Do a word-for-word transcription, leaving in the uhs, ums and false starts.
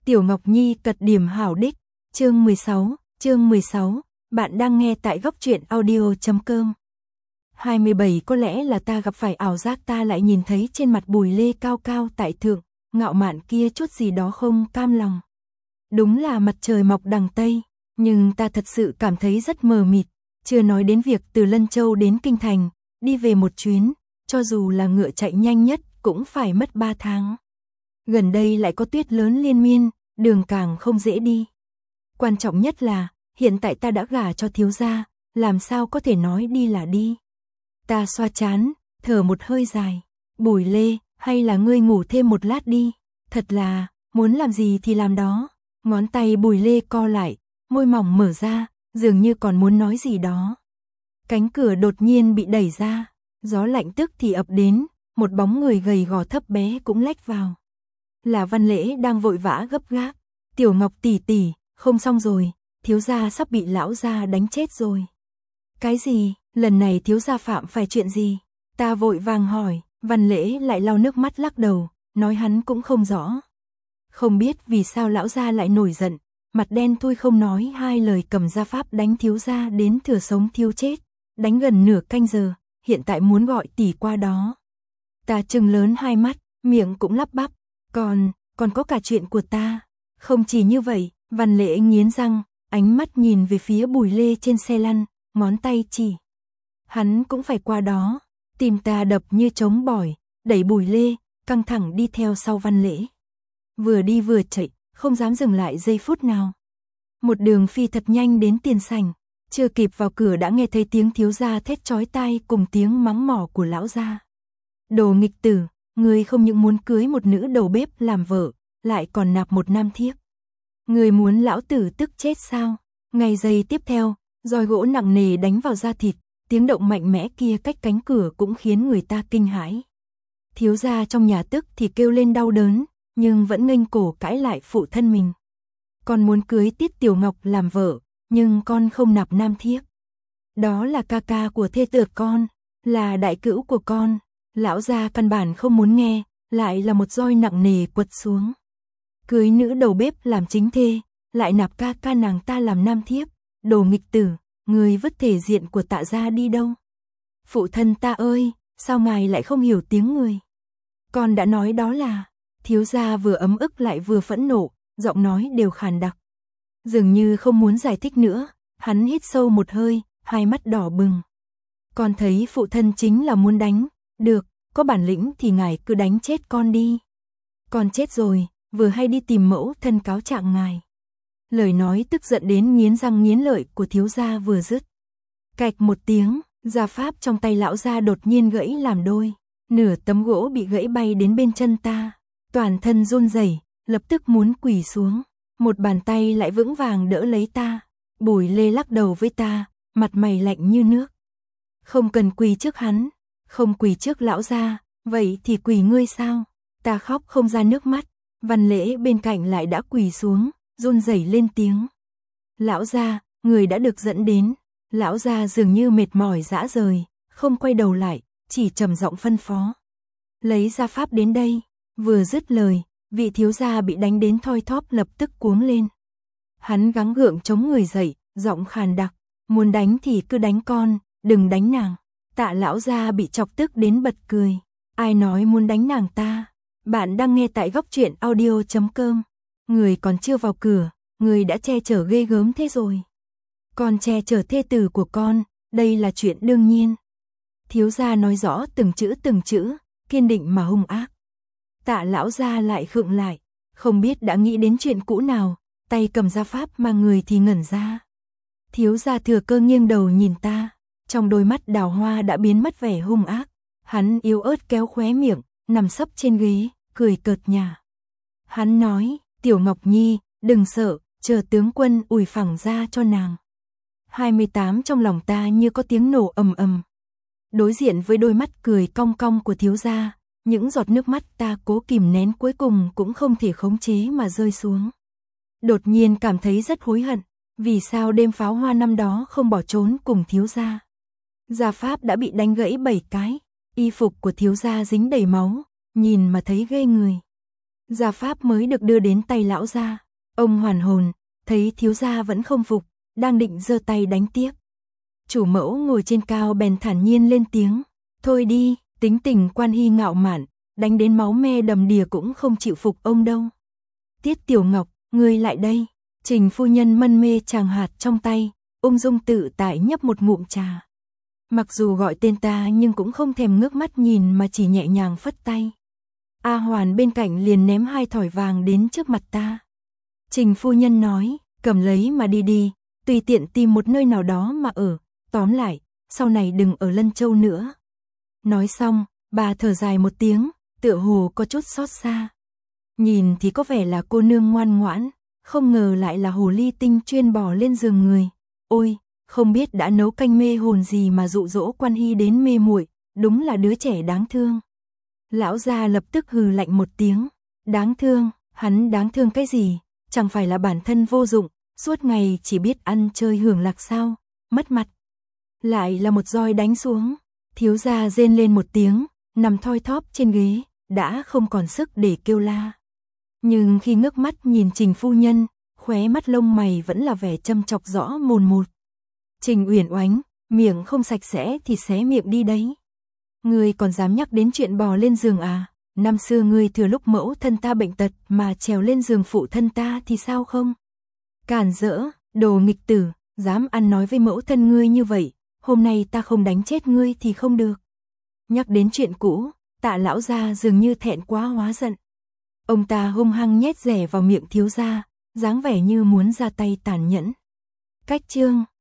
Tiểu Ngọc Nhi cật điểm hảo đích, chương mười sáu, chương mười sáu, bạn đang nghe tại góc truyện audio chấm com. hai mươi bảy Có lẽ là ta gặp phải ảo giác, ta lại nhìn thấy trên mặt Bùi Lê cao cao tại thượng, ngạo mạn kia chút gì đó không cam lòng. Đúng là mặt trời mọc đằng Tây, nhưng ta thật sự cảm thấy rất mờ mịt, chưa nói đến việc từ Lân Châu đến Kinh Thành, đi về một chuyến, cho dù là ngựa chạy nhanh nhất cũng phải mất ba tháng. Gần đây lại có tuyết lớn liên miên, đường càng không dễ đi. Quan trọng nhất là, hiện tại ta đã gả cho thiếu gia, làm sao có thể nói đi là đi. Ta xoa chán, thở một hơi dài. Bùi Lê, hay là ngươi ngủ thêm một lát đi. Thật là, muốn làm gì thì làm đó. Ngón tay Bùi Lê co lại, môi mỏng mở ra, dường như còn muốn nói gì đó. Cánh cửa đột nhiên bị đẩy ra, gió lạnh tức thì ập đến, một bóng người gầy gò thấp bé cũng lách vào. Là Văn Lễ đang vội vã gấp gáp. Tiểu Ngọc tỷ tỷ, không xong rồi, thiếu gia sắp bị lão gia đánh chết rồi. Cái gì, lần này thiếu gia phạm phải chuyện gì? Ta vội vàng hỏi, Văn Lễ lại lau nước mắt lắc đầu, nói hắn cũng không rõ. Không biết vì sao lão gia lại nổi giận, mặt đen thui không nói hai lời cầm ra pháp đánh thiếu gia đến thừa sống thiếu chết, đánh gần nửa canh giờ, hiện tại muốn gọi tỷ qua đó. Ta trừng lớn hai mắt, miệng cũng lắp bắp, còn, còn có cả chuyện của ta. Không chỉ như vậy, Văn Lễ nghiến răng, ánh mắt nhìn về phía Bùi Lê trên xe lăn, ngón tay chỉ. Hắn cũng phải qua đó, tim ta đập như trống bỏi, đẩy Bùi Lê, căng thẳng đi theo sau Văn Lễ. Vừa đi vừa chạy, không dám dừng lại giây phút nào. Một đường phi thật nhanh đến tiền sảnh, chưa kịp vào cửa đã nghe thấy tiếng thiếu gia thét chói tai cùng tiếng mắng mỏ của lão gia. Đồ nghịch tử, ngươi không những muốn cưới một nữ đầu bếp làm vợ, lại còn nạp một nam thiếp. Ngươi muốn lão tử tức chết sao? Ngay giây tiếp theo, roi gỗ nặng nề đánh vào da thịt, tiếng động mạnh mẽ kia cách cánh cửa cũng khiến người ta kinh hãi. Thiếu gia trong nhà tức thì kêu lên đau đớn, nhưng vẫn nghênh cổ cãi lại phụ thân mình. Con muốn cưới Tiết Tiểu Ngọc làm vợ, nhưng con không nạp nam thiếp. Đó là ca ca của thê tử con, là đại cữu của con. Lão gia căn bản không muốn nghe, lại là một roi nặng nề quật xuống. Cưới nữ đầu bếp làm chính thê, lại nạp ca ca nàng ta làm nam thiếp, đồ nghịch tử, người vứt thể diện của Tạ gia đi đâu? Phụ thân ta ơi, sao ngài lại không hiểu tiếng người? Con đã nói đó là, thiếu gia vừa ấm ức lại vừa phẫn nộ, giọng nói đều khàn đặc. Dường như không muốn giải thích nữa, hắn hít sâu một hơi, hai mắt đỏ bừng. Con thấy phụ thân chính là muốn đánh, được, có bản lĩnh thì ngài cứ đánh chết con đi. Con chết rồi, vừa hay đi tìm mẫu thân cáo trạng ngài. Lời nói tức giận đến nghiến răng nghiến lợi của thiếu gia vừa dứt. Cạch một tiếng, gia pháp trong tay lão gia đột nhiên gãy làm đôi. Nửa tấm gỗ bị gãy bay đến bên chân ta. Toàn thân run rẩy, lập tức muốn quỳ xuống. Một bàn tay lại vững vàng đỡ lấy ta. Bùi Lê lắc đầu với ta, mặt mày lạnh như nước. Không cần quỳ trước hắn, không quỳ trước lão gia, vậy thì quỳ ngươi sao? Ta khóc không ra nước mắt. Văn Lễ bên cạnh lại đã quỳ xuống, run rẩy lên tiếng. Lão gia, người đã được dẫn đến. Lão gia dường như mệt mỏi rã rời, không quay đầu lại, chỉ trầm giọng phân phó. Lấy gia pháp đến đây. Vừa dứt lời, vị thiếu gia bị đánh đến thoi thóp lập tức cuống lên. Hắn gắng gượng chống người dậy, giọng khàn đặc, muốn đánh thì cứ đánh con, đừng đánh nàng. Tạ lão gia bị chọc tức đến bật cười. Ai nói muốn đánh nàng ta? Bạn đang nghe tại góc truyện audio chấm com. Người còn chưa vào cửa, người đã che chở ghê gớm thế rồi. Con che chở thê tử của con, đây là chuyện đương nhiên. Thiếu gia nói rõ từng chữ từng chữ, kiên định mà hung ác. Tạ lão gia lại khựng lại, không biết đã nghĩ đến chuyện cũ nào, tay cầm gia pháp mà người thì ngẩn ra. Thiếu gia thừa cơ nghiêng đầu nhìn ta, trong đôi mắt đào hoa đã biến mất vẻ hung ác. Hắn yếu ớt kéo khóe miệng, nằm sấp trên ghế, cười cợt nhả. Hắn nói, Tiểu Ngọc Nhi, đừng sợ, chờ tướng quân ủi phẳng ra cho nàng. hai mươi tám trong lòng ta như có tiếng nổ ầm ầm. Đối diện với đôi mắt cười cong cong của thiếu gia, những giọt nước mắt ta cố kìm nén cuối cùng cũng không thể khống chế mà rơi xuống. Đột nhiên cảm thấy rất hối hận, vì sao đêm pháo hoa năm đó không bỏ trốn cùng thiếu gia. Gia pháp đã bị đánh gãy bảy cái, y phục của thiếu gia dính đầy máu, nhìn mà thấy ghê người. Gia pháp mới được đưa đến tay lão gia. Ông hoàn hồn, thấy thiếu gia vẫn không phục, đang định giơ tay đánh tiếp. Chủ mẫu ngồi trên cao bèn thản nhiên lên tiếng, thôi đi, tính tình Quan Hy ngạo mạn, đánh đến máu me đầm đìa cũng không chịu phục ông đâu. Tiết Tiểu Ngọc, ngươi lại đây. Trình phu nhân mân mê tràng hạt trong tay, ung dung tự tại nhấp một ngụm trà. Mặc dù gọi tên ta nhưng cũng không thèm ngước mắt nhìn mà chỉ nhẹ nhàng phất tay. A Hoàn bên cạnh liền ném hai thỏi vàng đến trước mặt ta. Trình phu nhân nói, cầm lấy mà đi đi, tùy tiện tìm một nơi nào đó mà ở, tóm lại, sau này đừng ở Lân Châu nữa. Nói xong, bà thở dài một tiếng, tựa hồ có chút xót xa. Nhìn thì có vẻ là cô nương ngoan ngoãn, không ngờ lại là hồ ly tinh chuyên bò lên giường người. Ôi, không biết đã nấu canh mê hồn gì mà dụ dỗ Quan Hy đến mê muội, đúng là đứa trẻ đáng thương. Lão gia lập tức hừ lạnh một tiếng, đáng thương, hắn đáng thương cái gì, chẳng phải là bản thân vô dụng, suốt ngày chỉ biết ăn chơi hưởng lạc sao, mất mặt. Lại là một roi đánh xuống, thiếu gia rên lên một tiếng, nằm thoi thóp trên ghế, đã không còn sức để kêu la. Nhưng khi ngước mắt nhìn Trình phu nhân, khóe mắt lông mày vẫn là vẻ châm chọc rõ mồn một. Trình Uyển Oánh, miệng không sạch sẽ thì xé miệng đi đấy. Ngươi còn dám nhắc đến chuyện bò lên giường à? Năm xưa ngươi thừa lúc mẫu thân ta bệnh tật mà trèo lên giường phụ thân ta thì sao không? Cản rỡ, đồ nghịch tử, dám ăn nói với mẫu thân ngươi như vậy, hôm nay ta không đánh chết ngươi thì không được. Nhắc đến chuyện cũ, Tạ lão gia dường như thẹn quá hóa giận. Ông ta hung hăng nhét rẻ vào miệng thiếu gia, dáng vẻ như muốn ra tay tàn nhẫn. Cách chương